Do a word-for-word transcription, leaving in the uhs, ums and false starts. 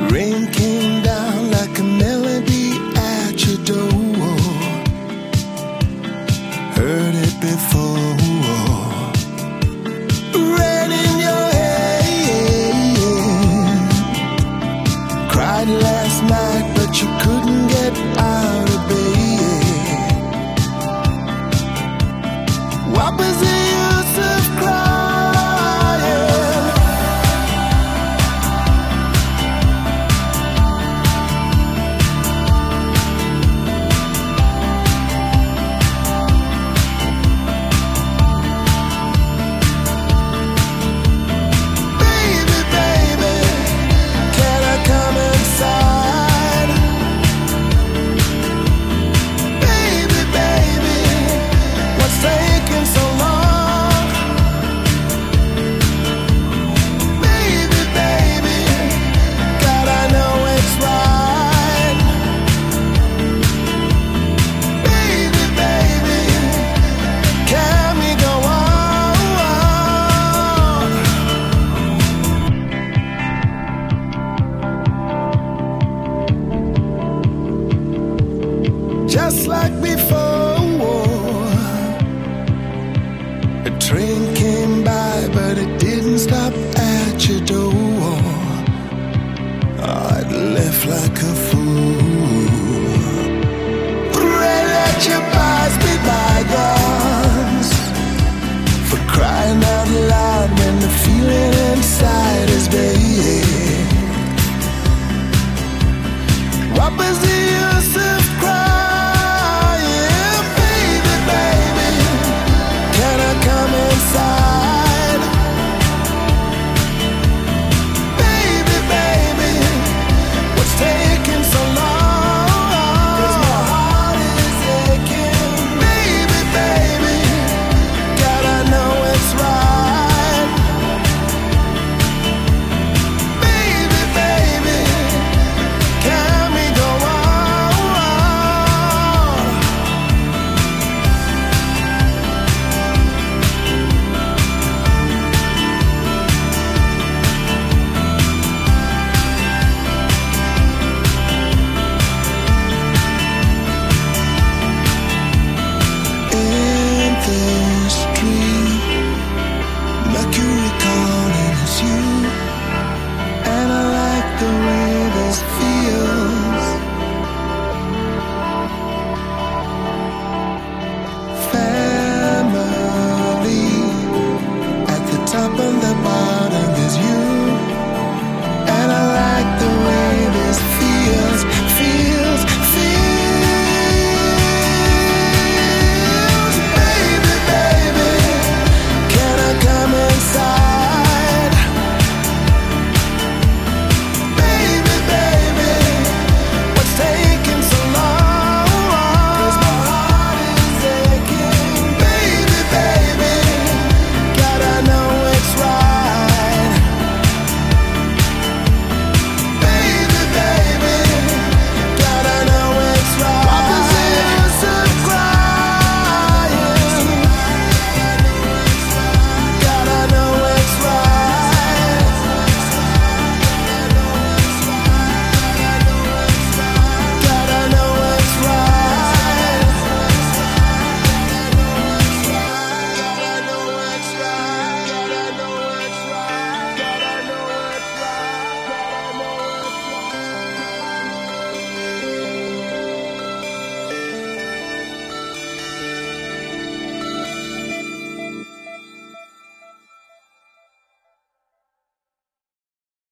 Rain came down like a melody at your door. Heard it before. Red in your hair. Cried last night, but you couldn't get out of bed. What was the use of crying? Just like before, a train came by, but it didn't stop at your door. Oh, it left like a fool.